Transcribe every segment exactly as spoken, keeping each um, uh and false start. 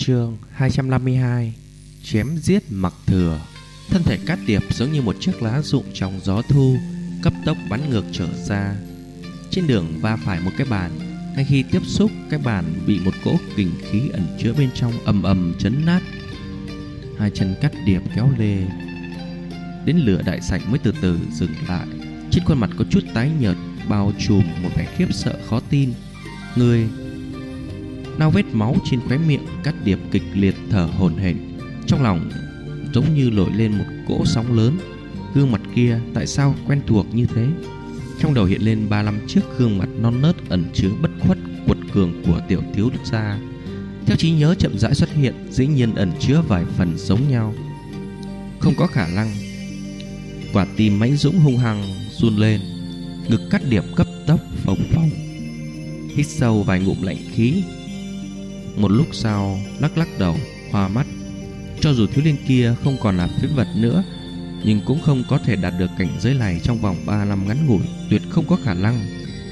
Chương hai trăm năm mươi hai. Chém giết Mặc Thừa. Thân thể Cát Điệp giống như một chiếc lá rụng trong gió thu, cấp tốc bắn ngược trở ra. Trên đường va phải một cái bàn, ngay khi tiếp xúc, cái bàn bị một cỗ kình khí ẩn chứa bên trong ầm ầm chấn nát. Hai chân Cát Điệp kéo lê đến lửa đại sảnh mới từ từ dừng lại. Trên khuôn mặt có chút tái nhợt, bao trùm một vẻ khiếp sợ khó tin. Người nao vết máu trên khóe miệng, Cát Điệp kịch liệt thở hổn hển, trong lòng giống như nổi lên một cỗ sóng lớn. Gương mặt kia tại sao quen thuộc như thế? Trong đầu hiện lên ba năm trước gương mặt non nớt ẩn chứa bất khuất quật cường của tiểu thiếu gia. Theo trí nhớ chậm rãi xuất hiện, dĩ nhiên ẩn chứa vài phần giống nhau. Không có khả năng. Quả tim mãnh dũng hung hăng run lên, ngực Cát Điệp cấp tốc phồng phồng. Hít sâu vài ngụm lạnh khí, một lúc sau lắc lắc đầu, hoa mắt. Cho dù thiếu niên kia không còn là phế vật nữa, nhưng cũng không có thể đạt được cảnh giới này trong vòng ba năm ngắn ngủi, tuyệt không có khả năng.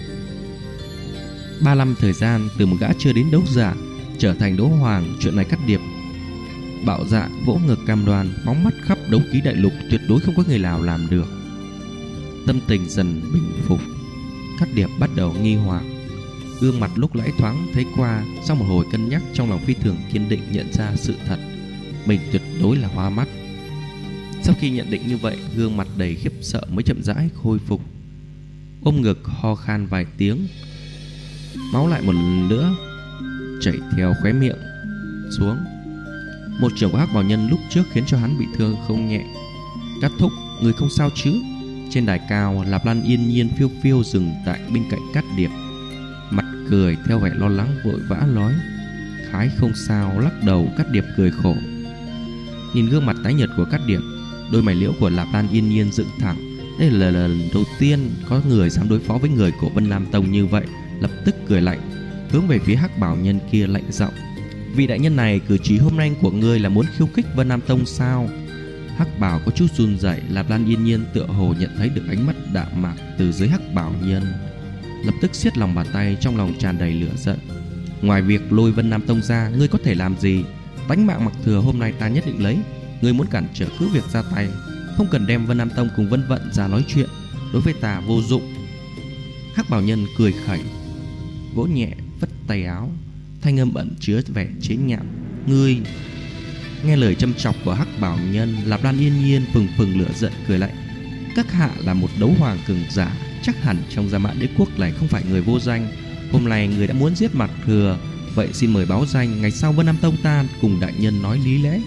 Ba năm thời gian từ một gã chưa đến đấu giả trở thành đấu hoàng, chuyện này Cát Điệp bạo dạ vỗ ngực cam đoan, phóng mắt khắp đấu khí đại lục, tuyệt đối không có người nào làm được. Tâm tình dần bình phục, Cát Điệp bắt đầu nghi hoặc. Gương mặt lúc nãy thoáng thấy qua, sau một hồi cân nhắc, trong lòng phi thường kiên định nhận ra sự thật, mình tuyệt đối là hoa mắt. Sau khi nhận định như vậy, gương mặt đầy khiếp sợ mới chậm rãi khôi phục. Ôm ngực ho khan vài tiếng, máu lại một lần nữa chảy theo khóe miệng xuống. Một trường của hắc bào nhân lúc trước khiến cho hắn bị thương không nhẹ. Cát thúc, người không sao chứ? Trên đài cao, Lạp Lan yên nhiên phiêu phiêu dừng tại bên cạnh Cát Điệp, mặt cười theo vẻ lo lắng vội vã nói: Khái không sao. Lắc đầu, Cát Điệp cười khổ. Nhìn gương mặt tái nhợt của Cát Điệp, đôi mày liễu của Lạp Lan yên nhiên dựng thẳng. Đây là lần đầu tiên có người dám đối phó với người của Vân Nam Tông như vậy. Lập tức cười lạnh, hướng về phía hắc bảo nhân kia lạnh giọng: Vị đại nhân này, cử chỉ hôm nay của ngươi là muốn khiêu khích Vân Nam Tông sao? Hắc bảo có chút run rẩy. Lạp Lan yên nhiên tựa hồ nhận thấy được ánh mắt đạm mạc từ dưới hắc bảo nhân, lập tức siết lòng bàn tay, trong lòng tràn đầy lửa giận. Ngoài việc lôi Vân Nam Tông ra, ngươi có thể làm gì? Tánh mạng Mặc Thừa hôm nay ta nhất định lấy. Ngươi muốn cản trở cứ việc ra tay, không cần đem Vân Nam Tông cùng Vân Vận ra nói chuyện, đối với ta vô dụng. Hắc bảo nhân cười khẩy, vỗ nhẹ vất tay áo, thanh âm ẩn chứa vẻ chế nhạo: Ngươi! Nghe lời châm chọc của hắc bảo nhân, Lạp Lan yên nhiên phừng phừng lửa giận cười lạnh: Các hạ là một đấu hoàng cường giả, chắc hẳn trong Gia Mã Đế quốc này không phải người vô danh. Hôm nay người đã muốn giết Mặc Thừa, vậy xin mời báo danh, ngày sau Vân Nam Tông ta cùng đại nhân nói lý lẽ.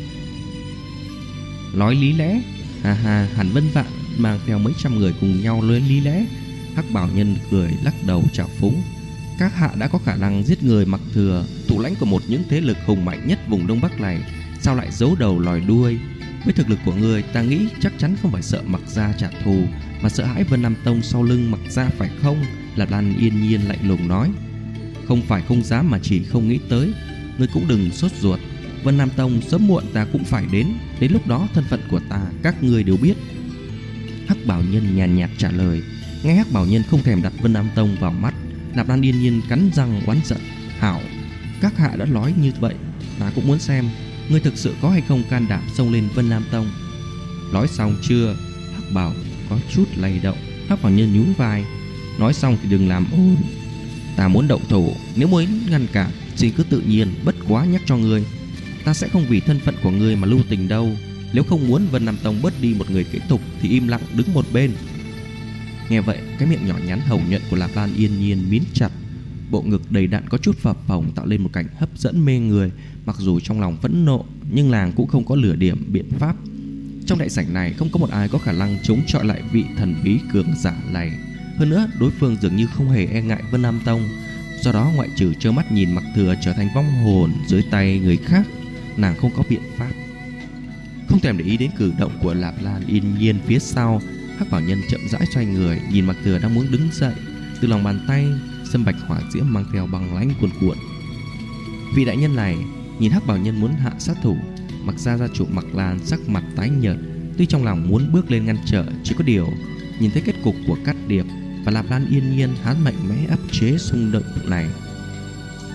Nói lý lẽ? Ha ha, hẳn Vân Vạn mang theo mấy trăm người cùng nhau nói lý lẽ. Hắc bảo nhân cười lắc đầu trào phúng: Các hạ đã có khả năng giết người Mặc Thừa, thủ lãnh của một những thế lực hùng mạnh nhất vùng Đông Bắc này, sao lại giấu đầu lòi đuôi? Với thực lực của người, ta nghĩ chắc chắn không phải sợ Mặc gia trả thù, mà sợ hãi Vân Nam Tông sau lưng Mặc gia, phải không? Lạp Lan yên nhiên lạnh lùng nói: Không phải không dám, mà chỉ không nghĩ tới. Ngươi cũng đừng sốt ruột, Vân Nam Tông sớm muộn ta cũng phải đến, đến lúc đó thân phận của ta các ngươi đều biết. Hắc bảo nhân nhàn nhạt trả lời. Nghe hắc bảo nhân không thèm đặt Vân Nam Tông vào mắt, Lạp Lan yên nhiên cắn răng oán giận: Hảo, các hạ đã nói như vậy, ta cũng muốn xem ngươi thực sự có hay không can đảm xông lên Vân Nam Tông. Nói xong chưa? Hắc bảo có chút lay động. Hắc bảo nhân nhún vai: Nói xong thì đừng làm ồn. Ta muốn động thủ, nếu muốn ngăn cản xin cứ tự nhiên, bất quá nhắc cho ngươi, ta sẽ không vì thân phận của ngươi mà lưu tình đâu. Nếu không muốn Vân Nam Tông bớt đi một người kế tục thì im lặng đứng một bên. Nghe vậy, cái miệng nhỏ nhắn hồng nhuận của Lạp Lan yên nhiên mím chặt, bộ ngực đầy đặn có chút phập phồng tạo lên một cảnh hấp dẫn mê người. Mặc dù trong lòng phẫn nộ, nhưng nàng cũng không có lửa điểm biện pháp. Trong đại sảnh này không có một ai có khả năng chống chọi lại vị thần bí cường giả này. Hơn nữa, đối phương dường như không hề e ngại Vân Nam Tông. Do đó, ngoại trừ trơ mắt nhìn Mặc Thừa trở thành vong hồn dưới tay người khác, nàng không có biện pháp. Không thèm để ý đến cử động của Lạp Lan yên nhiên phía sau, hắc bảo nhân chậm rãi xoay người, nhìn Mặc Thừa đang muốn đứng dậy, từ lòng bàn tay sâm bạch hỏa diễm mang theo băng lãnh cuồn cuộn. Vị đại nhân này nhìn hắc bảo nhân muốn hạ sát thủ, Mặc gia gia chủ Mặc Lan sắc mặt tái nhợt, tuy trong lòng muốn bước lên ngăn trở, chỉ có điều nhìn thấy kết cục của Cát Điệp và Lạp Lan yên nhiên, hắn mạnh mẽ áp chế xung động này.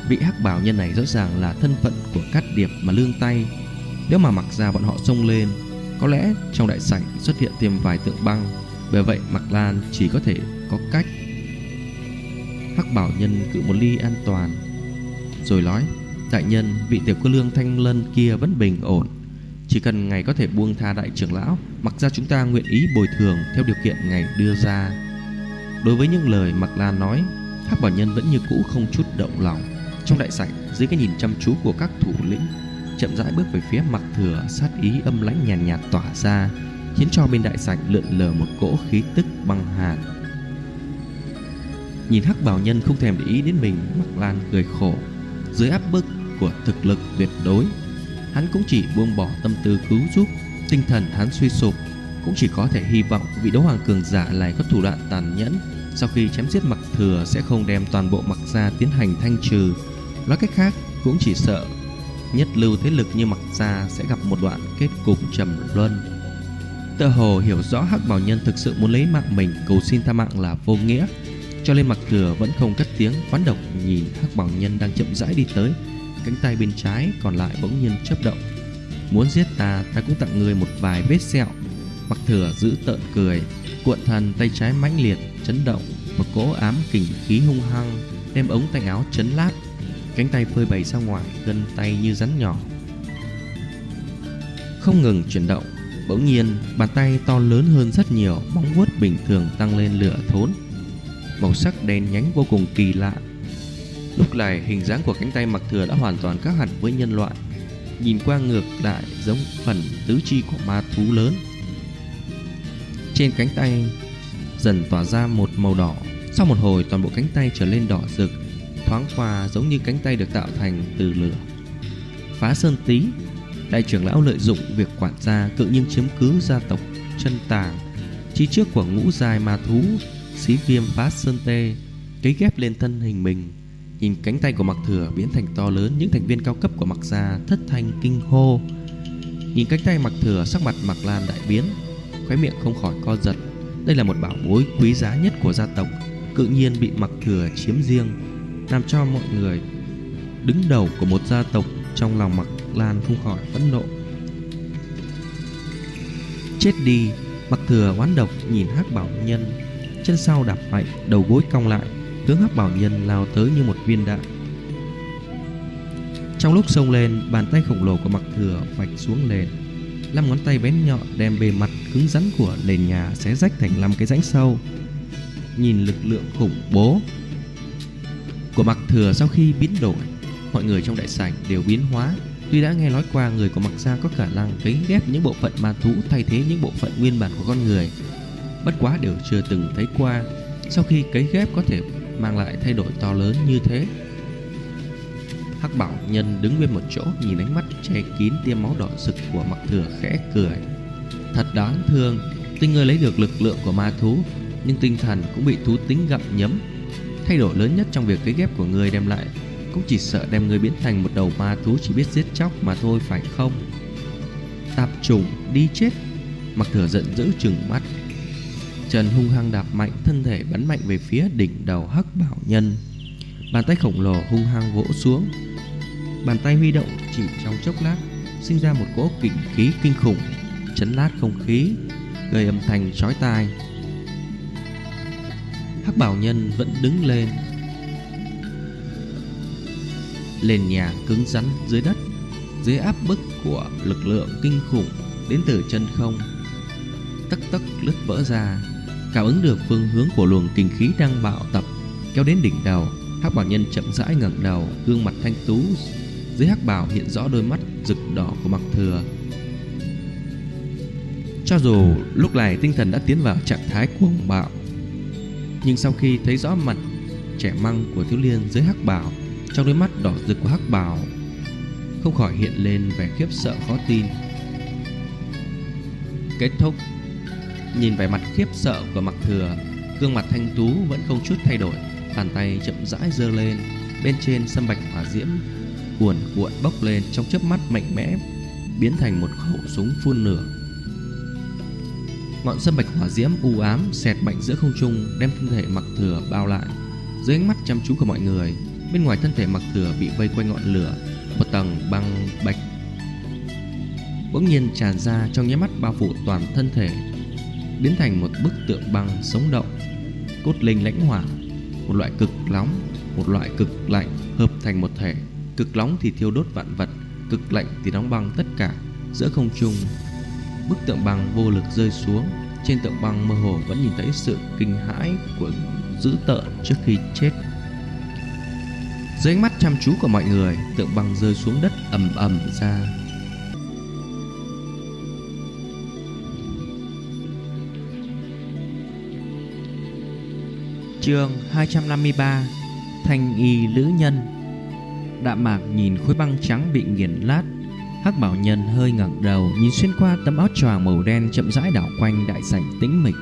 Vị hắc bảo nhân này rõ ràng là thân phận của Cát Điệp mà lương tay. Nếu mà Mặc gia bọn họ xông lên, có lẽ trong đại sảnh xuất hiện thêm vài tượng băng. Bởi vậy Mạc Lan chỉ có thể có cách. Hắc bảo nhân cự một ly an toàn, rồi nói: đại nhân, vị tiểu cô lương Thanh Lân kia vẫn bình ổn. Chỉ cần ngài có thể buông tha đại trưởng lão, Mặc gia chúng ta nguyện ý bồi thường theo điều kiện ngài đưa ra. Đối với những lời Mạc Lan nói, hắc bảo nhân vẫn như cũ không chút động lòng. Trong đại sảnh, dưới cái nhìn chăm chú của các thủ lĩnh, chậm rãi bước về phía Mặc Thừa, sát ý âm lãnh nhàn nhạt, nhạt tỏa ra, khiến cho bên đại sảnh lượn lờ một cỗ khí tức băng hàn. Nhìn hắc bảo nhân không thèm để ý đến mình, Mạc Lan cười khổ. Dưới áp bức của thực lực tuyệt đối, hắn cũng chỉ buông bỏ tâm tư cứu giúp. Tinh thần hắn suy sụp, cũng chỉ có thể hy vọng vị đấu hoàng cường giả này có thủ đoạn tàn nhẫn. Sau khi chém giết Mặc Thừa sẽ không đem toàn bộ Mặc gia tiến hành thanh trừ. Nói cách khác, cũng chỉ sợ nhất lưu thế lực như Mặc gia sẽ gặp một đoạn kết cục trầm luân. Tựa hồ hiểu rõ hắc bảo nhân thực sự muốn lấy mạng mình, cầu xin tha mạng là vô nghĩa, cho nên Mặc Thừa vẫn không cất tiếng oán độc nhìn hắc bảo nhân đang chậm rãi đi tới. Cánh tay bên trái còn lại bỗng nhiên chớp động. Muốn giết ta, ta cũng tặng người một vài vết sẹo. Mặc Thừa giữ tợn cười, cuộn thần tay trái mãnh liệt chấn động, một cỗ ám kình khí hung hăng đem ống tay áo chấn lát. Cánh tay phơi bày ra ngoài, gân tay như rắn nhỏ không ngừng chuyển động. Bỗng nhiên bàn tay to lớn hơn rất nhiều, móng vuốt bình thường tăng lên lửa thốn, màu sắc đen nhánh vô cùng kỳ lạ. Lúc này hình dáng của cánh tay Mặc Thừa đã hoàn toàn khác hẳn với nhân loại, nhìn qua ngược lại giống phần tứ chi của ma thú lớn. Trên cánh tay dần tỏa ra một màu đỏ, sau một hồi toàn bộ cánh tay trở lên đỏ rực, thoáng qua giống như cánh tay được tạo thành từ lửa. Phá Sơn Tý, đại trưởng lão lợi dụng việc quản gia cự nhiên chiếm cứ gia tộc Chân Tàng, chi trước của ngũ giai ma thú Xí Viêm Phá Sơn Tê, cấy ghép lên thân hình mình. Nhìn cánh tay của Mặc Thừa biến thành to lớn, những thành viên cao cấp của Mặc gia thất thanh kinh hô. Nhìn cánh tay Mặc Thừa, sắc mặt Mạc Lan đại biến, khóe miệng không khỏi co giật. Đây là một bảo bối quý giá nhất của gia tộc, cự nhiên bị Mặc Thừa chiếm riêng, làm cho mọi người đứng đầu của một gia tộc trong lòng Mạc Lan không khỏi phẫn nộ. Chết đi! Mặc Thừa oán độc nhìn hắc bảo nhân, chân sau đạp mạnh, đầu gối cong lại, hướng hắc bảo nhân lao tới như một viên đạn. Trong lúc xông lên, bàn tay khổng lồ của Mặc Thừa vạch xuống nền, năm ngón tay bén nhọn đem bề mặt cứng rắn của nền nhà xé rách thành năm cái rãnh sâu. Nhìn lực lượng khủng bố của Mặc Thừa sau khi biến đổi, mọi người trong đại sảnh đều biến hóa. Tuy đã nghe nói qua người của Mặc gia có khả năng cấy ghép những bộ phận ma thú thay thế những bộ phận nguyên bản của con người, bất quá đều chưa từng thấy qua sau khi cấy ghép có thể mang lại thay đổi to lớn như thế. Hắc bảo nhân đứng nguyên một chỗ, nhìn ánh mắt che kín tia máu đỏ rực của Mặc Thừa khẽ cười. Thật đáng thương, tuy ngươi lấy được lực lượng của ma thú, nhưng tinh thần cũng bị thú tính gặm nhấm. Thay đổi lớn nhất trong việc cấy ghép của ngươi đem lại cũng chỉ sợ đem ngươi biến thành một đầu ma thú chỉ biết giết chóc mà thôi, phải không? Tạp chủng, đi chết! Mặc Thừa giận dữ trừng mắt, chân hung hăng đạp mạnh, thân thể bắn mạnh về phía đỉnh đầu hắc bảo nhân. Bàn tay khổng lồ hung hăng vỗ xuống, bàn tay huy động chỉ trong chốc lát sinh ra một cỗ kình khí kinh khủng, chấn lát không khí, gây âm thanh chói tai. Hắc bảo nhân vẫn đứng lên, lên nhà cứng rắn dưới đất, dưới áp bức của lực lượng kinh khủng đến từ chân không, tấc tấc lướt vỡ ra. Cảm ứng được phương hướng của luồng kinh khí đang bạo tập kéo đến đỉnh đầu, hắc bảo nhân chậm rãi ngẩng đầu, gương mặt thanh tú dưới hắc bào hiện rõ đôi mắt rực đỏ của Mặc Thừa. Cho dù lúc này tinh thần đã tiến vào trạng thái cuồng bạo, nhưng sau khi thấy rõ mặt trẻ măng của thiếu liên dưới hắc bào, trong đôi mắt đỏ rực của hắc bào không khỏi hiện lên vẻ khiếp sợ khó tin. Kết thúc. Nhìn vẻ mặt khiếp sợ của Mặc Thừa, gương mặt thanh tú vẫn không chút thay đổi, bàn tay chậm rãi giơ lên, bên trên sâm bạch hỏa diễm cuồn cuộn bốc lên, trong chớp mắt mạnh mẽ biến thành một khẩu súng phun lửa. Ngọn sâm bạch hỏa diễm u ám xẹt mạnh giữa không trung, đem thân thể Mặc Thừa bao lại. Dưới ánh mắt chăm chú của mọi người, Bên ngoài thân thể Mặc Thừa bị vây quanh ngọn lửa, một tầng băng bạch bỗng nhiên tràn ra, trong nháy mắt bao phủ toàn thân thể, biến thành một bức tượng băng sống động. Cốt linh lãnh hỏa, một loại cực nóng, một loại cực lạnh hợp thành một thể. Cực nóng thì thiêu đốt vạn vật, cực lạnh thì đóng băng tất cả. Giữa không trung, bức tượng băng vô lực rơi xuống. Trên tượng băng mơ hồ vẫn nhìn thấy sự kinh hãi của dữ tợn trước khi chết. Dưới ánh mắt chăm chú của mọi người, tượng băng rơi xuống đất ầm ầm ra. Chương hai trăm năm mươi ba. Thanh y lữ nhân. Đạm Mạc nhìn khối băng trắng bị nghiền lát. Hắc Bảo Nhân hơi ngẩng đầu, nhìn xuyên qua tấm áo choàng màu đen chậm rãi đảo quanh đại sảnh tĩnh mịch.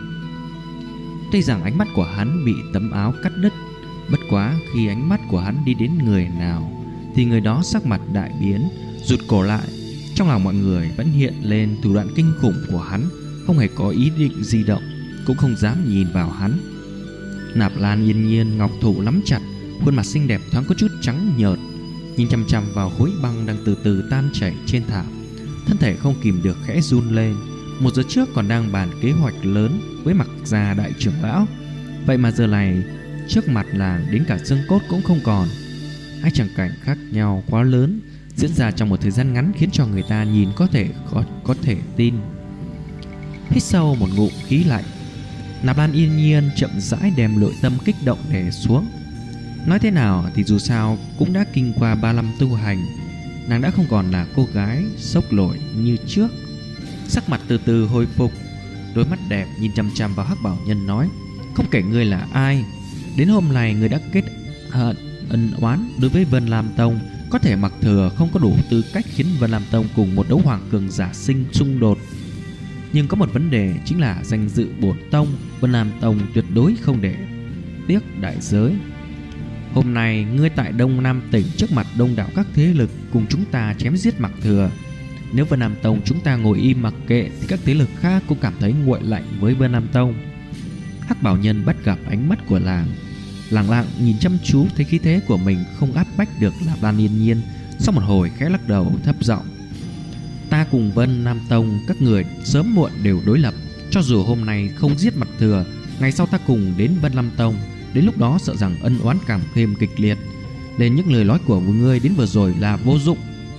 Tuy rằng ánh mắt của hắn bị tấm áo cắt đứt, bất quá khi ánh mắt của hắn đi đến người nào thì người đó sắc mặt đại biến, rụt cổ lại. Trong lòng mọi người vẫn hiện lên thủ đoạn kinh khủng của hắn, không hề có ý định di động, cũng không dám nhìn vào hắn. Nạp Lan yên nhiên ngọc thủ nắm chặt, khuôn mặt xinh đẹp thoáng có chút trắng nhợt, nhìn chằm chằm vào khối băng đang từ từ tan chảy trên thảm. Thân thể không kìm được khẽ run lên. Một giờ trước còn đang bàn kế hoạch lớn với Mặc gia đại trưởng lão, vậy mà giờ này trước mặt làng đến cả xương cốt cũng không còn. Hai tràng cảnh khác nhau quá lớn, diễn ra trong một thời gian ngắn khiến cho người ta nhìn có thể có, có thể tin. Hít sâu một ngụm khí lạnh, Nạp Lan yên nhiên chậm rãi đem nội tâm kích động đè xuống. Nói thế nào thì dù sao cũng đã kinh qua ba năm tu hành, nàng đã không còn là cô gái sốc nổi như trước. Sắc mặt từ từ hồi phục, đôi mắt đẹp nhìn chăm chăm vào Hắc Bảo Nhân nói: không kể ngươi là ai, đến hôm nay ngươi đã kết hận ân oán đối với Vân Lam Tông. Có thể Mặc Thừa không có đủ tư cách khiến Vân Lam Tông cùng một đấu hoàng cường giả sinh xung đột, nhưng có một vấn đề chính là danh dự bổn tông. Vân Lam Tông tuyệt đối không để tiếc đại giới. Hôm nay ngươi tại Đông Nam tỉnh trước mặt đông đảo các thế lực cùng chúng ta chém giết Mặc Thừa. Nếu Vân Nam Tông chúng ta ngồi im mặc kệ thì các thế lực khác cũng cảm thấy nguội lạnh với Vân Nam Tông. Hắc Bảo Nhân bắt gặp ánh mắt của làng, lặng lặng nhìn chăm chú, thấy khí thế của mình không áp bách được Nạp Lan yên nhiên. Sau một hồi khẽ lắc đầu thấp giọng: ta cùng Vân Nam Tông các người sớm muộn đều đối lập. Cho dù hôm nay không giết Mặc Thừa, ngày sau ta cùng đến Vân Lam Tông, đến lúc đó sợ rằng ân oán càng thêm kịch liệt. Nên những lời nói của ngươi đến vừa rồi là vô dụng.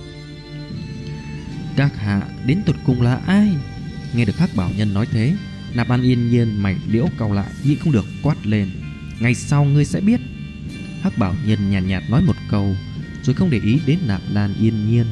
Các hạ đến tột cùng là ai? Nghe được Hắc Bảo Nhân nói thế, Nạp Lan yên nhiên mày liễu cau lại, nhịn không được quát lên: ngày sau ngươi sẽ biết. Hắc Bảo Nhân nhàn nhạt, nhạt nói một câu rồi không để ý đến Nạp Lan yên nhiên,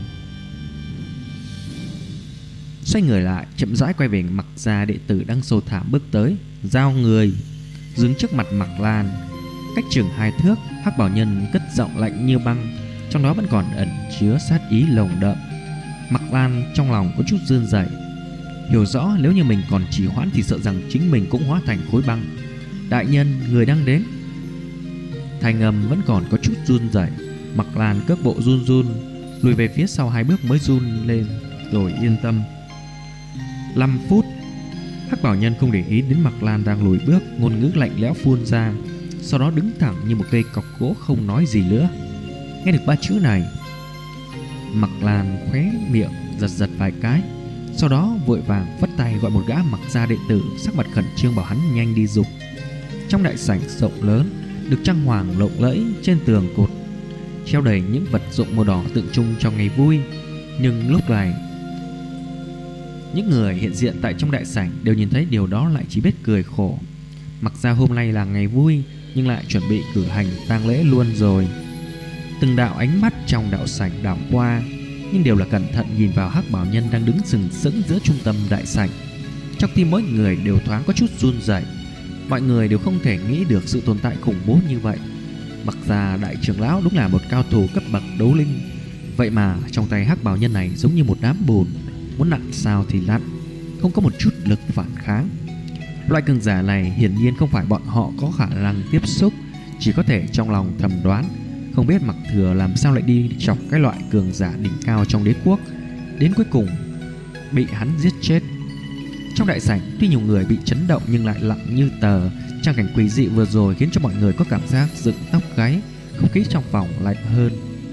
xoay người lại chậm rãi quay về Mặc gia đệ tử đang sâu thảm bước tới, giao người dừng trước mặt Mặc Lan, cách chừng hai thước. Hắc Bảo Nhân cất giọng lạnh như băng, trong đó vẫn còn ẩn chứa sát ý lồng đậm. Mặc Lan trong lòng có chút run rẩy, hiểu rõ nếu như mình còn trì hoãn thì sợ rằng chính mình cũng hóa thành khối băng. Đại nhân, người đang đến. Thanh âm vẫn còn có chút run rẩy. Mặc Lan cước bộ run run lùi về phía sau hai bước mới run lên rồi yên tâm. Năm phút. Hắc Bảo Nhân không để ý đến Mặc Lan đang lùi bước, ngôn ngữ lạnh lẽo phun ra, sau đó đứng thẳng như một cây cọc gỗ không nói gì nữa. Nghe được ba chữ này, Mặc Lan khóe miệng giật giật vài cái, sau đó vội vàng phất tay gọi một gã Mặc gia đệ tử, sắc mặt khẩn trương bảo hắn nhanh đi giục. Trong đại sảnh rộng lớn được trang hoàng lộng lẫy, trên tường cột treo đầy những vật dụng màu đỏ tượng trưng cho ngày vui. Nhưng lúc này những người hiện diện tại trong đại sảnh đều nhìn thấy điều đó lại chỉ biết cười khổ. Mặc ra hôm nay là ngày vui nhưng lại chuẩn bị cử hành tang lễ luôn rồi. Từng đạo ánh mắt trong đạo sảnh đảo qua, nhưng đều là cẩn thận nhìn vào Hắc Bảo Nhân đang đứng sừng sững giữa trung tâm đại sảnh. Trong tim mỗi người đều thoáng có chút run rẩy. Mọi người đều không thể nghĩ được sự tồn tại khủng bố như vậy. Mặc ra đại trưởng lão đúng là một cao thủ cấp bậc đấu linh, vậy mà trong tay Hắc Bảo Nhân này giống như một đám bùn, muốn nặn sao thì nặn, không có một chút lực phản kháng. Loại cường giả này hiển nhiên không phải bọn họ có khả năng tiếp xúc, chỉ có thể trong lòng thầm đoán, không biết Mặc Thừa làm sao lại đi chọc cái loại cường giả đỉnh cao trong đế quốc, đến cuối cùng bị hắn giết chết. Trong đại sảnh tuy nhiều người bị chấn động nhưng lại lặng như tờ. Trang cảnh quỷ dị vừa rồi khiến cho mọi người có cảm giác dựng tóc gáy, không khí trong phòng lạnh hơn.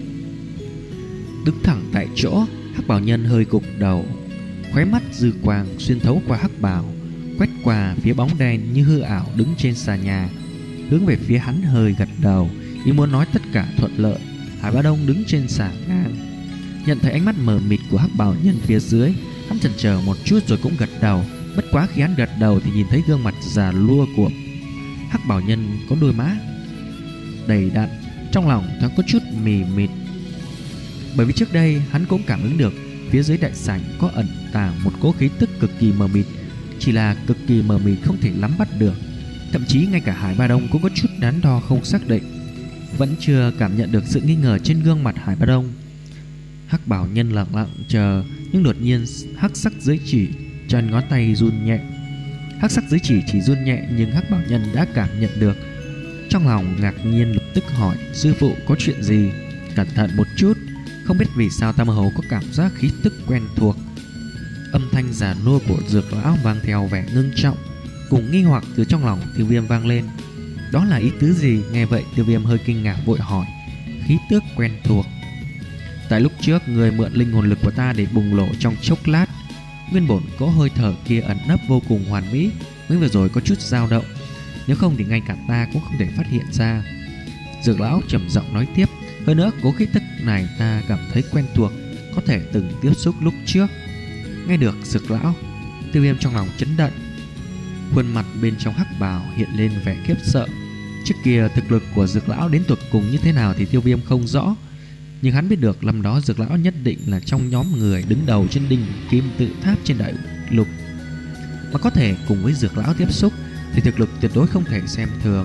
Đứng thẳng tại chỗ, Hắc Bào Nhân hơi gục đầu, khóe mắt dư quang xuyên thấu qua hắc bào, quét qua phía bóng đen như hư ảo đứng trên xà nhà, hướng về phía hắn hơi gật đầu, ý muốn nói tất cả thuận lợi. Hải Bá Đông đứng trên xà ngang, nhận thấy ánh mắt mờ mịt của Hắc Bào Nhân phía dưới, hắn chần chờ một chút rồi cũng gật đầu. Bất quá khi hắn gật đầu thì nhìn thấy gương mặt già lua của Hắc Bào Nhân có đôi má đầy đặn, trong lòng thoáng có chút mì mịt. Bởi vì trước đây hắn cũng cảm ứng được phía dưới đại sảnh có ẩn tàng một cỗ khí tức cực kỳ mờ mịt, chỉ là cực kỳ mờ mịt không thể nắm bắt được. Thậm chí ngay cả Hải Bá Đông cũng có chút đắn đo không xác định, vẫn chưa cảm nhận được sự nghi ngờ trên gương mặt Hải Bá Đông. Hắc Bào Nhân lặng lặng chờ, nhưng đột nhiên hắc sắc giới chỉ chân ngón tay run nhẹ. Hắc sắc giới chỉ chỉ run nhẹ, nhưng Hắc Bào Nhân đã cảm nhận được. Trong lòng ngạc nhiên lập tức hỏi: sư phụ có chuyện gì? Cẩn thận một chút, không biết vì sao ta mơ hồ có cảm giác khí tức quen thuộc. Âm thanh già nua của Dược Lão vang theo vẻ ngưng trọng cùng nghi hoặc từ trong lòng Tiêu Viêm vang lên. Đó là ý tứ gì? Nghe vậy Tiêu Viêm hơi kinh ngạc vội hỏi: khí tức quen thuộc? Tại lúc trước người mượn linh hồn lực của ta để bùng nổ trong chốc lát, nguyên bổn cỗ hơi thở kia ẩn nấp vô cùng hoàn mỹ, mới vừa rồi có chút dao động, nếu không thì ngay cả ta cũng không thể phát hiện ra. Dược Lão trầm giọng nói tiếp: hơn nữa cỗ khí tức này ta cảm thấy quen thuộc, có thể từng tiếp xúc lúc trước. Nghe được Dược Lão, Tiêu Viêm trong lòng chấn động, khuôn mặt bên trong hắc bào hiện lên vẻ khiếp sợ. Trước kia thực lực của Dược Lão đến tột cùng như thế nào thì Tiêu Viêm không rõ, nhưng hắn biết được năm đó Dược Lão nhất định là trong nhóm người đứng đầu trên đỉnh kim tự tháp trên đại lục, mà có thể cùng với Dược Lão tiếp xúc thì thực lực tuyệt đối không thể xem thường.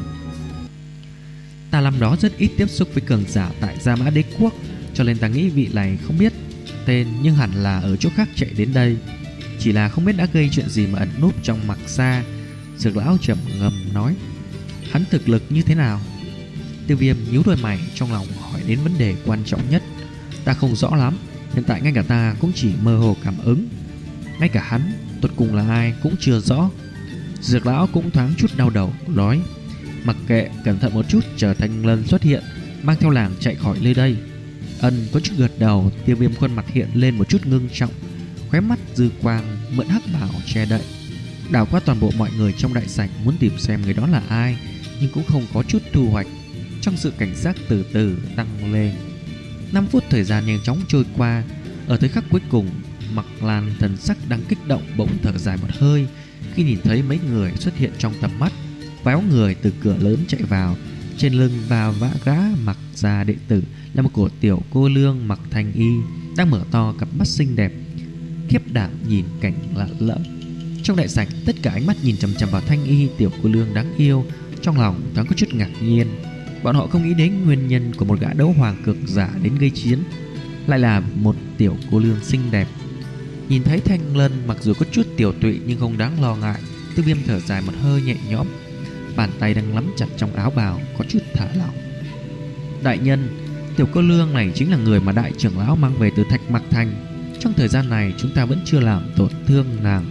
Ta năm đó rất ít tiếp xúc với cường giả tại Gia Mã Đế Quốc, cho nên ta nghĩ vị này không biết tên nhưng hẳn là ở chỗ khác chạy đến đây, chỉ là không biết đã gây chuyện gì mà ẩn núp trong mặc xa. Dược Lão trầm ngâm nói: hắn thực lực như thế nào? Tiêu Viêm nhíu đôi mày, trong lòng hỏi đến vấn đề quan trọng nhất. Ta không rõ lắm, hiện tại ngay cả ta cũng chỉ mơ hồ cảm ứng, ngay cả hắn tột cùng là ai cũng chưa rõ. Dược Lão cũng thoáng chút đau đầu nói: mặc kệ, cẩn thận một chút, chờ Thanh Lân xuất hiện mang theo làng chạy khỏi nơi đây. Ân có chút gật đầu. Tiêu Viêm khuôn mặt hiện lên một chút ngưng trọng, khóe mắt dư quang mượn hắc bảo che đậy, đảo qua toàn bộ mọi người trong đại sảnh, muốn tìm xem người đó là ai, nhưng cũng không có chút thu hoạch. Trong sự cảnh giác từ từ tăng lên, năm phút thời gian nhanh chóng trôi qua. Ở thời khắc cuối cùng, Mặc Lan thần sắc đang kích động bỗng thở dài một hơi khi nhìn thấy mấy người xuất hiện trong tầm mắt. Véo người từ cửa lớn chạy vào, trên lưng và vã gã mặc ra đệ tử là một cổ tiểu cô nương mặc thanh y, đang mở to cặp mắt xinh đẹp khiếp đảm nhìn cảnh lạ lẫm. Trong đại sảnh, tất cả ánh mắt nhìn chằm chằm vào thanh y tiểu cô nương đáng yêu, trong lòng thoáng có chút ngạc nhiên. Bọn họ không nghĩ đến nguyên nhân của một gã đấu hoàng cực giả đến gây chiến lại là một tiểu cô nương xinh đẹp. Nhìn thấy Thanh Lân mặc dù có chút tiểu tụy nhưng không đáng lo ngại, Tiêu Viêm thở dài một hơi nhẹ nhõm, bàn tay đang nắm chặt trong áo bào có chút thả lỏng. Đại nhân, tiểu cô nương này chính là người mà đại trưởng lão mang về từ Thạch Mặc Thành. Trong thời gian này chúng ta vẫn chưa làm tổn thương nàng.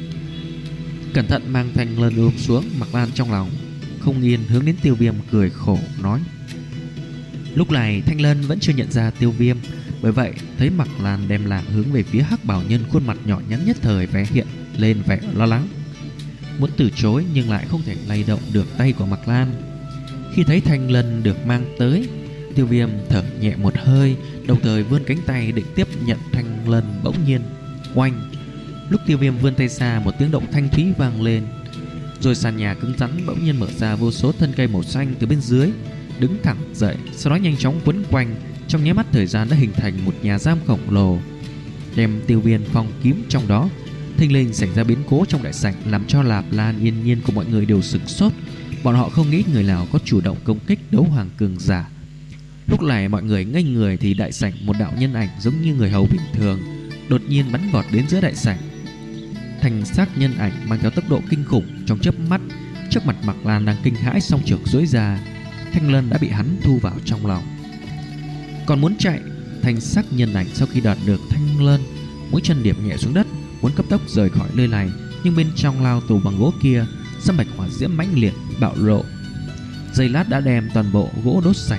Cẩn thận mang Thanh Lân ôm xuống. Mặc Lan trong lòng không yên, hướng đến Tiêu Viêm cười khổ nói. Lúc này Thanh Lân vẫn chưa nhận ra Tiêu Viêm, bởi vậy thấy Mặc Lan đem làng hướng về phía hắc bảo nhân, khuôn mặt nhỏ nhắn nhất thời vẽ hiện lên vẻ lo lắng, muốn từ chối nhưng lại không thể lay động được tay của Mặc Lan. Khi thấy Thanh Lân được mang tới, Tiêu Viêm thở nhẹ một hơi, đồng thời vươn cánh tay định tiếp nhận Thanh Lân. Bỗng nhiên oanh, lúc Tiêu Viêm vươn tay ra, một tiếng động thanh thúy vang lên, rồi sàn nhà cứng rắn bỗng nhiên mở ra, vô số thân cây màu xanh từ bên dưới đứng thẳng dậy, sau đó nhanh chóng quấn quanh. Trong nháy mắt thời gian đã hình thành một nhà giam khổng lồ, đem Tiêu Viêm phong kín trong đó. Thình lình xảy ra biến cố trong đại sảnh làm cho Lạp Lan, Yên Nhiên của mọi người đều sửng sốt. Bọn họ không nghĩ người nào có chủ động công kích đấu hoàng cường giả. Lúc này mọi người ngây người thì đại sảnh một đạo nhân ảnh giống như người hầu bình thường đột nhiên bắn vọt đến giữa đại sảnh. Thành xác nhân ảnh mang theo tốc độ kinh khủng, trong chớp mắt trước mặt Mặc Lan đang kinh hãi, song trường duỗi ra, Thanh Lân đã bị hắn thu vào trong lòng. Còn muốn chạy, thành xác nhân ảnh sau khi đạt được Thanh Lân, mũi chân điểm nhẹ xuống đất, muốn cấp tốc rời khỏi nơi này, nhưng bên trong lao tù bằng gỗ kia, sâm bạch hỏa diễm mãnh liệt bạo lộ, giây lát đã đem toàn bộ gỗ đốt sạch.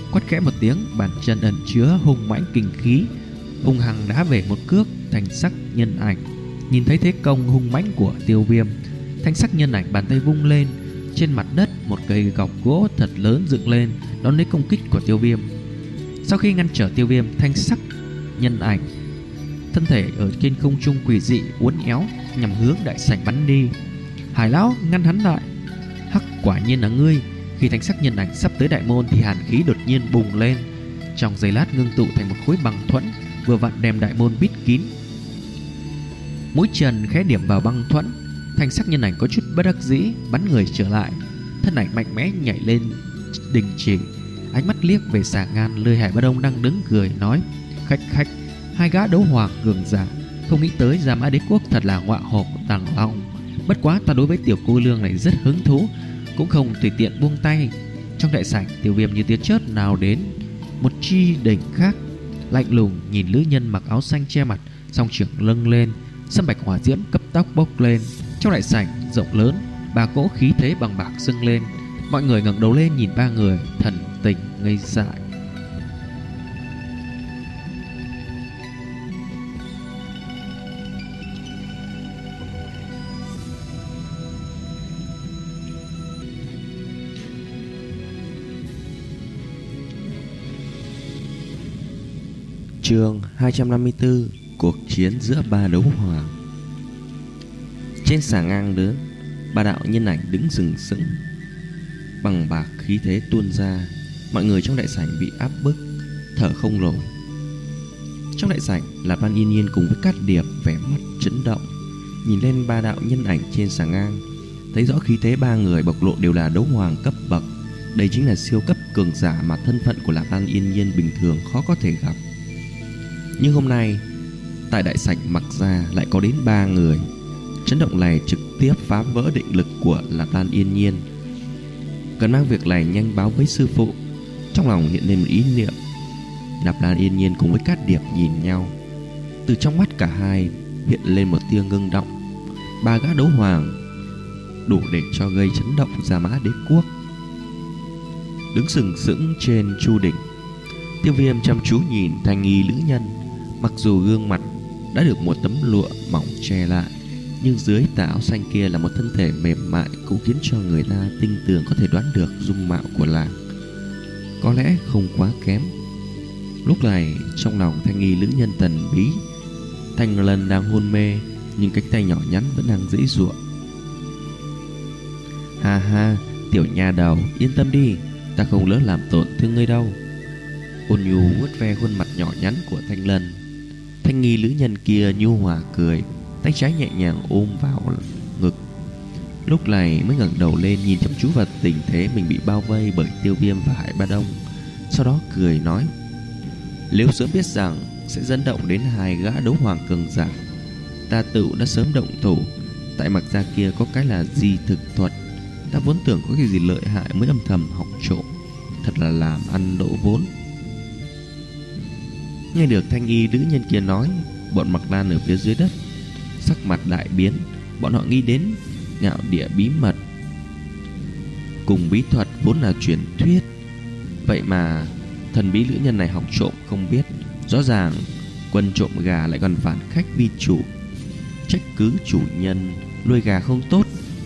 Quát khẽ một tiếng, bàn chân ẩn chứa hùng mãnh kinh khí hung hăng đá về một cước. Thanh sắc nhân ảnh nhìn thấy thế công hung mãnh của Tiêu Viêm, thanh sắc nhân ảnh bàn tay vung lên, trên mặt đất một cây gọc gỗ thật lớn dựng lên đón lấy công kích của Tiêu Viêm. Sau khi ngăn trở Tiêu Viêm, thanh sắc nhân ảnh thân thể ở trên không trung quỷ dị uốn éo nhằm hướng đại sảnh bắn đi. Hải lão ngăn hắn lại. Hắc, quả nhiên là ngươi. Khi thanh sắc nhân ảnh sắp tới đại môn thì hàn khí đột nhiên bùng lên, trong giây lát ngưng tụ thành một khối băng thuẫn, vừa vặn đem đại môn bít kín. Mũi chân khẽ điểm vào băng thuẫn, thanh sắc nhân ảnh có chút bất đắc dĩ bắn người trở lại, thân ảnh mạnh mẽ nhảy lên đình chỉ, ánh mắt liếc về Xà Ngan. Lôi Hải Ba Đông đang đứng cười nói: khách khách, hai gã đấu hoàng cường giả, không nghĩ tới Gia Mã Đế Quốc thật là ngọa hổ tàng long. Bất quá ta đối với tiểu cô nương này rất hứng thú, cũng không tùy tiện buông tay. Trong đại sảnh, Tiêu Viêm như tia chớp nào đến một chi đỉnh khác, lạnh lùng nhìn nữ nhân mặc áo xanh che mặt, song trưởng lâng lên, sâm bạch hỏa diễm cấp tốc bốc lên. Trong đại sảnh rộng lớn, ba cỗ khí thế bằng bạc dâng lên. Mọi người ngẩng đầu lên nhìn ba người, thần tình ngây dại. Chương hai trăm năm mươi tư: Cuộc chiến giữa ba đấu hoàng. Trên xà ngang lớn, ba đạo nhân ảnh đứng sừng sững, bằng bạc khí thế tuôn ra. Mọi người trong đại sảnh bị áp bức, thở không nổi. Trong đại sảnh, Lạp Lan Yên Nhiên cùng với Cát Điệp vẻ mặt chấn động, nhìn lên ba đạo nhân ảnh trên xà ngang, thấy rõ khí thế ba người bộc lộ đều là đấu hoàng cấp bậc. Đây chính là siêu cấp cường giả mà thân phận của Lạp Lan Yên Nhiên bình thường khó có thể gặp. Nhưng hôm nay tại đại sảnh Mặc Gia lại có đến ba người. Chấn động này trực tiếp phá vỡ định lực của Lạp Lan Yên Nhiên, cần mang việc này nhanh báo với sư phụ. Trong lòng hiện lên một ý niệm. Lạp Lan Yên Nhiên cùng với Cát Điệp nhìn nhau, từ trong mắt cả hai hiện lên một tia ngưng động. Ba gã đấu hoàng đủ để cho gây chấn động Gia Mã Đế Quốc. Đứng sừng sững trên chu đỉnh, Tiêu Viêm chăm chú nhìn thanh y nữ nhân. Mặc dù gương mặt đã được một tấm lụa mỏng che lại, nhưng dưới tà áo xanh kia là một thân thể mềm mại, cũng khiến cho người ta tinh tường có thể đoán được dung mạo của nàng có lẽ không quá kém. Lúc này trong lòng thanh y nữ nhân thần bí Thanh Lân đang hôn mê, nhưng cánh tay nhỏ nhắn vẫn đang giãy giụa. Ha ha, tiểu nha đầu, yên tâm đi, ta không lỡ làm tổn thương ngươi đâu. Ôn nhu vuốt ve khuôn mặt nhỏ nhắn của Thanh Lân. Thanh nghi nữ nhân kia nhu hòa cười, tay trái nhẹ nhàng ôm vào ngực. Lúc này mới ngẩng đầu lên nhìn chăm chú vào tình thế mình bị bao vây bởi Tiêu Viêm và Hải Ba Đông. Sau đó cười nói: nếu sớm biết rằng sẽ dẫn động đến hai gã đấu hoàng cường giả, ta tự đã sớm động thủ. Tại Mặc Gia kia có cái là di thực thuật, ta vốn tưởng có cái gì lợi hại mới âm thầm học trộm, thật là làm ăn lỗ vốn. Nghe được thanh y nữ nhân kia nói, bọn Mặc Lan ở phía dưới đất sắc mặt đại biến. Bọn họ nghĩ đến ngạo địa bí mật cùng bí thuật vốn là truyền thuyết, vậy mà thần bí nữ nhân này học trộm không biết. Rõ ràng quân trộm gà lại còn phản khách vi chủ, trách cứ chủ nhân nuôi gà không tốt.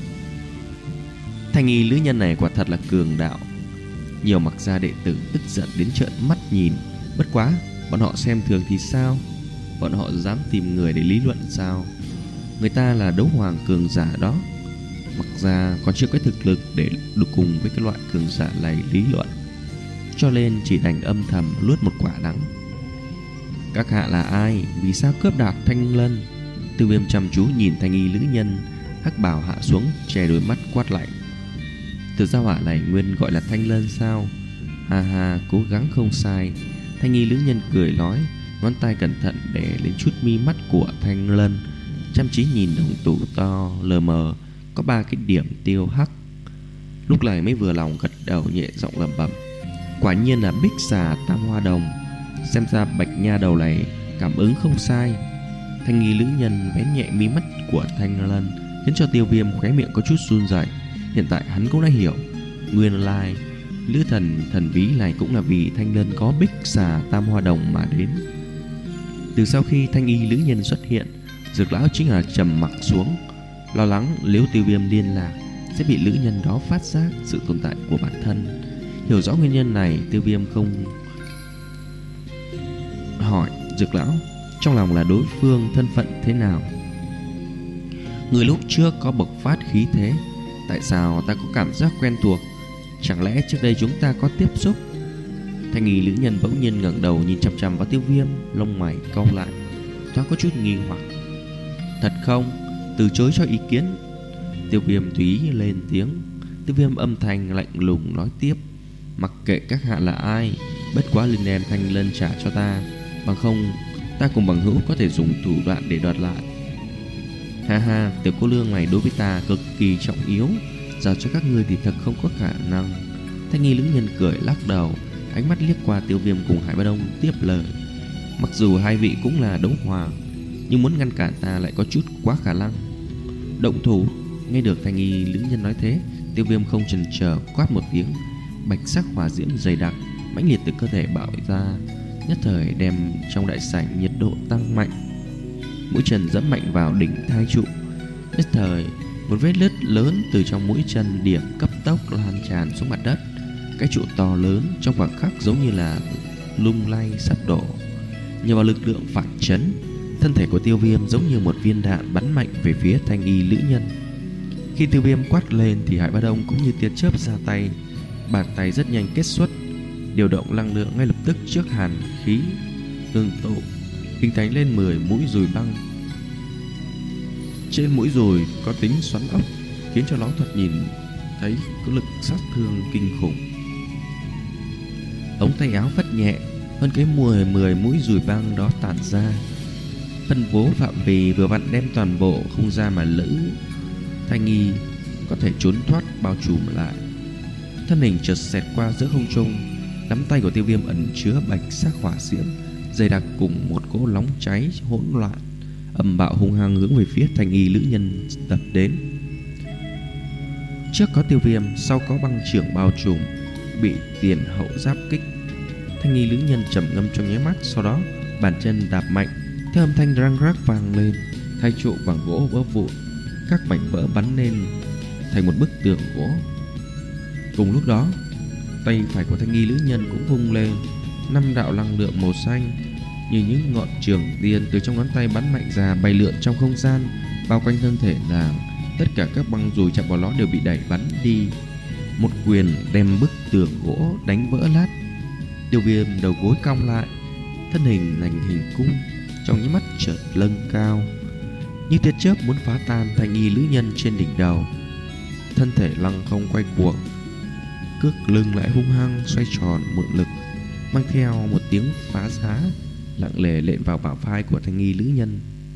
Thanh y nữ nhân này quả thật là cường đạo. Nhiều Mặc Gia đệ tử tức giận đến trợn mắt nhìn. Bất quá bọn họ xem thường thì sao? Bọn họ dám tìm người để lý luận sao? Người ta là đấu hoàng cường giả đó, Mặc Gia còn chưa có thực lực để được cùng với cái loại cường giả này lý luận, cho nên chỉ đành âm thầm luốt một quả đắng. Các hạ là ai? Vì sao cướp đoạt Thanh Lân? Tiêu Viêm chăm chú nhìn thanh y nữ nhân hắc bào hạ xuống, che đôi mắt quát lạnh: từ gia hỏa này nguyên gọi là Thanh Lân sao? Ha ha, cố gắng không sai. Thanh y nữ nhân cười nói, ngón tay cẩn thận để lên chút mi mắt của Thanh Lân, chăm chỉ nhìn đồng tử to lờ mờ có ba cái điểm tiêu hắc. Lúc này mới vừa lòng gật đầu nhẹ giọng lẩm bẩm: quả nhiên là bích xà tam hoa đồng. Xem ra bạch nha đầu này cảm ứng không sai. Thanh nghi nữ nhân vén nhẹ mi mắt của Thanh Lân, khiến cho Tiêu Viêm khóe miệng có chút run rẩy. Hiện tại hắn cũng đã hiểu, nguyên lai Lữ thần thần bí này cũng là vì Thanh Lân có bích xà tam hoa đồng mà đến. Từ sau khi thanh y lữ nhân xuất hiện, Dược lão chính là trầm mặc xuống, lo lắng nếu Tiêu Viêm liên lạc sẽ bị lữ nhân đó phát giác sự tồn tại của bản thân. Hiểu rõ nguyên nhân này, Tiêu Viêm không hỏi Dược lão trong lòng là đối phương thân phận thế nào. Người lúc trước có bộc phát khí thế, tại sao ta có cảm giác quen thuộc? Chẳng lẽ trước đây chúng ta có tiếp xúc? Thanh y lữ nhân bỗng nhiên ngẩng đầu nhìn chằm chằm vào Tiêu Viêm, lông mày cau lại, thoáng có chút nghi hoặc. Thật không? Từ chối cho ý kiến. Tiêu Viêm tùy ý lên tiếng. Tiêu Viêm âm thanh lạnh lùng nói tiếp: mặc kệ các hạ là ai, bất quá linh đem Thanh Lân trả cho ta, bằng không ta cùng bằng hữu có thể dùng thủ đoạn để đoạt lại. Ha ha, tiểu cô nương này đối với ta cực kỳ trọng yếu, giao cho các ngươi thì thật không có khả năng. Thanh nghi lữ nhân cười lắc đầu, ánh mắt liếc qua Tiêu Viêm cùng Hải Ba Đông tiếp lời: mặc dù hai vị cũng là đấu hoàng, nhưng muốn ngăn cản ta lại có chút quá khả năng. Động thủ. Nghe được thanh nghi lữ nhân nói thế, Tiêu Viêm không chần chờ quát một tiếng, bạch sắc hỏa diễm dày đặc mãnh liệt từ cơ thể bạo ra, nhất thời đem trong đại sảnh nhiệt độ tăng mạnh. Mũi chân dẫm mạnh vào đỉnh thai trụ, nhất thời một vết nứt lớn từ trong mũi chân điểm cấp tốc lan tràn xuống mặt đất. Cái trụ to lớn trong khoảng khắc giống như là lung lay sắp đổ. Nhờ vào lực lượng phản chấn, thân thể của Tiêu Viêm giống như một viên đạn bắn mạnh về phía thanh y lữ nhân. Khi Tiêu Viêm quát lên thì Hải Ba Đông cũng như tia chớp ra tay, bàn tay rất nhanh kết xuất, điều động năng lượng ngay lập tức trước hàn khí tương tụ, hình thành lên mười mũi dùi băng. Trên mũi dùi có tính xoắn ốc, khiến cho nó thoạt nhìn thấy có lực sát thương kinh khủng. Ống tay áo phất nhẹ, hơn cái mười mười mũi dùi băng đó tản ra, phân bố phạm vi vừa vặn đem toàn bộ không gian mà lữ thanh nghi có thể trốn thoát bao trùm lại. Thân hình chợt xẹt qua giữa không trung, nắm tay của Tiêu Viêm ẩn chứa bạch sắc hỏa diễm dày đặc cùng một cỗ nóng cháy hỗn loạn, âm bạo hung hăng hướng về phía thanh y lữ nhân tập đến. Trước có Tiêu Viêm, sau có băng trưởng bao trùm, bị tiền hậu giáp kích. Thanh y lữ nhân trầm ngâm trong nháy mắt, sau đó bàn chân đạp mạnh, theo âm thanh răng rắc vang lên, thay trụ bằng gỗ vỡ vụn, các mảnh vỡ bắn lên thành một bức tường gỗ. Cùng lúc đó, tay phải của thanh nghi lữ nhân cũng vung lên, năm đạo năng lượng màu xanh như những ngọn trường tiên từ trong ngón tay bắn mạnh ra, bay lượn trong không gian bao quanh thân thể nàng. Tất cả các băng dùi chạm vào nó đều bị đẩy bắn đi. Một quyền đem bức tường gỗ đánh vỡ lát. Tiêu Viêm đầu gối cong lại, thân hình thành hình cung, trong những mắt chợt lâng cao, như tia chớp muốn phá tan thanh y lữ nhân trên đỉnh đầu. Thân thể lăng không quay cuồng, cước lưng lại hung hăng xoay tròn mượn lực, mang theo một tiếng phá giá lặng lẽ lện vào bả vai của thanh y lữ nhân.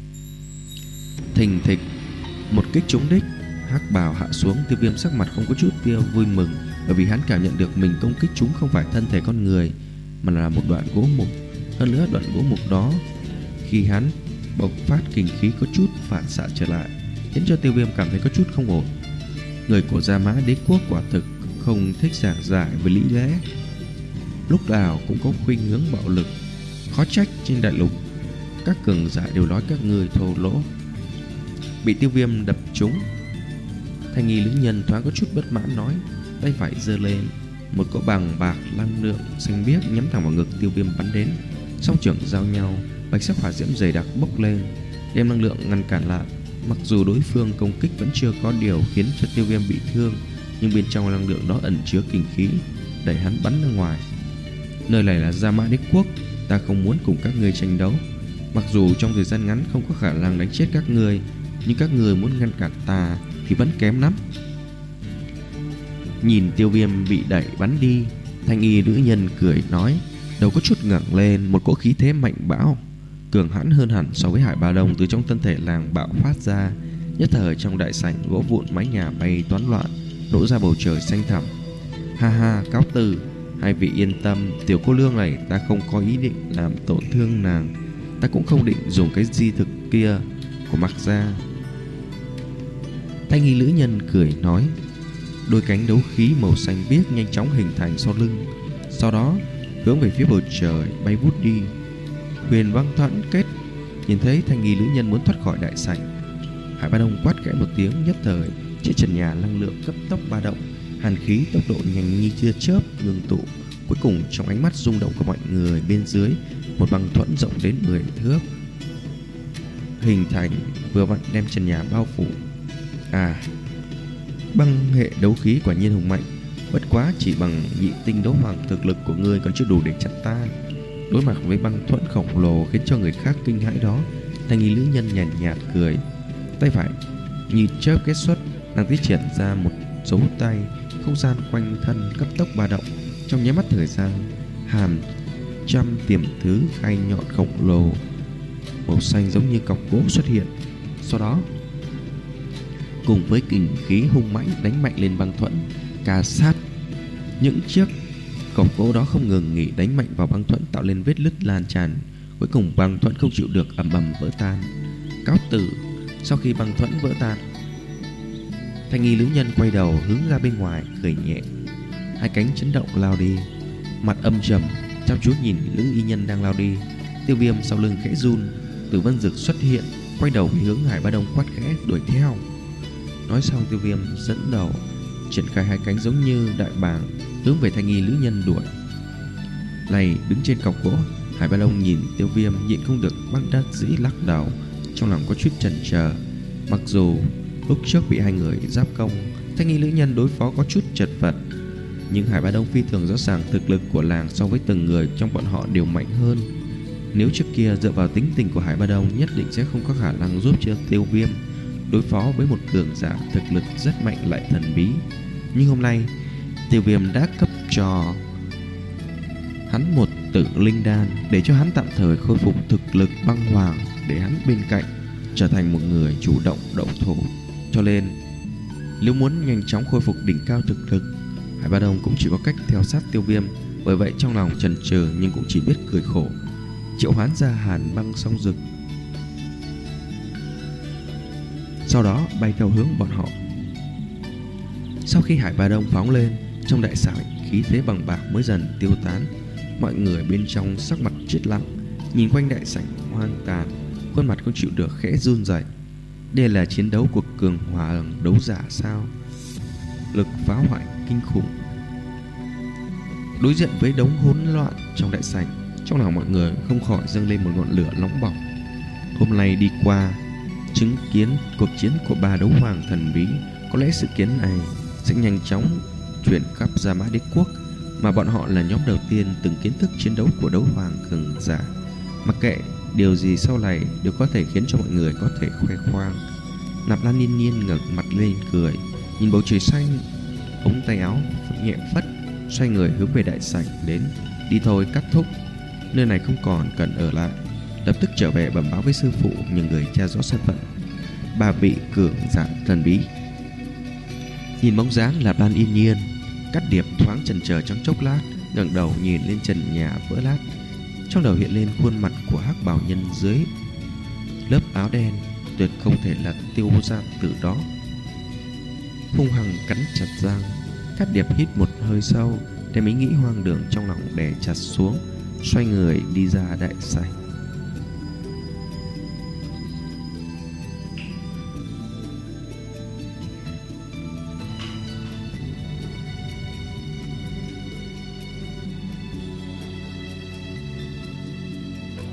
Thình thịch, một kích trúng đích, hắc bào hạ xuống. Tiêu Viêm sắc mặt không có chút tia vui mừng, bởi vì hắn cảm nhận được mình công kích chúng không phải thân thể con người, mà là một đoạn gỗ mục. Hơn nữa đoạn gỗ mục đó, khi hắn bộc phát kinh khí có chút phản xạ trở lại, khiến cho Tiêu Viêm cảm thấy có chút không ổn. Người của Gia Mã Đế quốc quả thực không thích giảng giải với lý lẽ, lúc nào cũng có khuynh hướng bạo lực. Khó trách trên đại lục các cường giả đều nói các người thô lỗ. Bị Tiêu Viêm đập trúng, thanh nghi lữ nhân thoáng có chút bất mãn nói, tay phải giơ lên, một cỗ bằng bạc năng lượng xanh biếc nhắm thẳng vào ngực Tiêu Viêm bắn đến. Song trưởng giao nhau, bạch sắc hỏa diễm dày đặc bốc lên, đem năng lượng ngăn cản lại. Mặc dù đối phương công kích vẫn chưa có điều khiến cho Tiêu Viêm bị thương, nhưng bên trong năng lượng đó ẩn chứa kinh khí, đẩy hắn bắn ra ngoài. Nơi này là Gia Mã Đế quốc, ta không muốn cùng các ngươi tranh đấu. Mặc dù trong thời gian ngắn không có khả năng đánh chết các ngươi, nhưng các ngươi muốn ngăn cản ta thì vẫn kém lắm. Nhìn Tiêu Viêm bị đẩy bắn đi, thanh y nữ nhân cười nói, đầu có chút ngẩng lên, một cỗ khí thế mạnh bão cường hãn hơn hẳn so với Hải Ba Đông từ trong thân thể làng bạo phát ra. Nhất thời trong đại sảnh gỗ vụn mái nhà bay toán loạn, đổ ra bầu trời xanh thẳm. Ha ha, cáo từ, hai vị yên tâm, tiểu cô nương này ta không có ý định làm tổn thương nàng, ta cũng không định dùng cái di thực kia của Mặc gia. Thanh nghi lữ nhân cười nói, Đôi cánh đấu khí màu xanh biếc nhanh chóng hình thành sau lưng, sau đó hướng về phía bầu trời bay vút đi. Huyền Băng Thuẫn Kết nhìn thấy thanh nghi nữ nhân muốn thoát khỏi đại sảnh, Hải Ba Đông quát khẽ một tiếng, nhất thời trên trần nhà năng lượng cấp tốc ba động, hàn khí tốc độ nhanh như tia chớp ngưng tụ. Cuối cùng trong ánh mắt rung động của mọi người bên dưới, một băng thuẫn rộng đến mười thước hình thành, vừa vặn đem trần nhà bao phủ. À, băng hệ đấu khí quả nhiên hùng mạnh, bất quá chỉ bằng nhị tinh đấu hoàng thực lực của ngươi còn chưa đủ để chặn ta. Đối mặt với băng thuẫn khổng lồ khiến cho người khác kinh hãi đó, thanh nghi nữ nhân nhàn nhạt, nhạt cười, tay phải như chớp kết xuất, nàng tiến triển ra một dấu tay, không gian quanh thân cấp tốc ba động. Trong nháy mắt thời gian, hàm trăm tiềm thứ gai nhọn khổng lồ màu xanh giống như cọc gỗ xuất hiện, sau đó cùng với kình khí hung mãnh đánh mạnh lên băng thuẫn, cà sát. Những chiếc cọc gỗ đó không ngừng nghỉ đánh mạnh vào băng thuẫn, tạo lên vết nứt lan tràn. Cuối cùng băng thuẫn không chịu được, ầm ầm vỡ tan. Cáo tử. Sau khi băng thuẫn vỡ tan, thanh nghi nữ nhân quay đầu hướng ra bên ngoài, cười nhẹ, hai cánh chấn động lao đi, mặt âm trầm chăm chú nhìn nữ y nhân đang lao đi. Tiêu Viêm sau lưng khẽ run, Tử Vân Dực xuất hiện, quay đầu hướng Hải Ba Đông quát khẽ đuổi theo. Nói xong, Tiêu Viêm dẫn đầu triển khai hai cánh giống như đại bàng hướng về thanh nghi nữ nhân đuổi. Này, đứng trên cọc gỗ, Hải Ba Đông nhìn Tiêu Viêm nhịn không được bất đắc dĩ lắc đầu, trong lòng có chút chần chờ. Mặc dù lúc trước bị hai người giáp công, thanh nghi nữ nhân đối phó có chút chật vật, nhưng Hải Ba Đông phi thường rõ ràng thực lực của làng so với từng người trong bọn họ đều mạnh hơn. Nếu trước kia dựa vào tính tình của Hải Ba Đông, nhất định sẽ không có khả năng giúp cho Tiêu Viêm đối phó với một cường giả thực lực rất mạnh lại thần bí. Nhưng hôm nay Tiêu Viêm đã cấp cho hắn một tử linh đan để cho hắn tạm thời khôi phục thực lực băng hoàng, để hắn bên cạnh trở thành một người chủ động động thủ. Cho nên nếu muốn nhanh chóng khôi phục đỉnh cao thực lực, Hải Ba Đông cũng chỉ có cách theo sát Tiêu Viêm. Bởi vậy trong lòng chần chừ nhưng cũng chỉ biết cười khổ, triệu hoán ra Hàn Băng Song Dực, sau đó bay theo hướng bọn họ. Sau khi Hải Ba Đông phóng lên, trong đại sảnh khí thế bằng bạc mới dần tiêu tán. Mọi người bên trong sắc mặt chết lặng, nhìn quanh đại sảnh hoang tàn, khuôn mặt không chịu được khẽ run rẩy. Đây là chiến đấu của cường hoàng đấu giả sao? Lực phá hoại kinh khủng. Đối diện với đống hỗn loạn trong đại sảnh, trong lòng mọi người không khỏi dâng lên một ngọn lửa nóng bỏng. Hôm nay đi qua, chứng kiến cuộc chiến của ba đấu hoàng thần bí, có lẽ sự kiến này sẽ nhanh chóng truyền khắp Gia Mã Đế quốc, mà bọn họ là nhóm đầu tiên từng kiến thức chiến đấu của đấu hoàng cường giả. Mặc kệ điều gì sau này đều có thể khiến cho mọi người có thể khoe khoang. Nạp Lan Nhiên Nhiên ngẩng mặt lên cười, nhìn bầu trời xanh, ống tay áo nhẹ phất, xoay người hướng về đại sảnh đến. Đi thôi Cát thúc, nơi này không còn cần ở lại. Lập tức trở về bẩm báo với sư phụ, nhưng người cha rõ身phận ba vị cường giả thần bí. Nhìn bóng dáng Nạp Lan Yên Nhiên, Cát Điệp thoáng chần chờ trong chốc lát, ngẩng đầu nhìn lên trần nhà vỡ lát. Trong đầu hiện lên khuôn mặt của hắc bào nhân dưới lớp áo đen, tuyệt không thể là Tiêu Gia Tử đó. Hung hăng cắn chặt răng, Cát Điệp hít một hơi sâu, đem ý nghĩ hoang đường trong lòng đè chặt xuống, xoay người đi ra đại sảnh.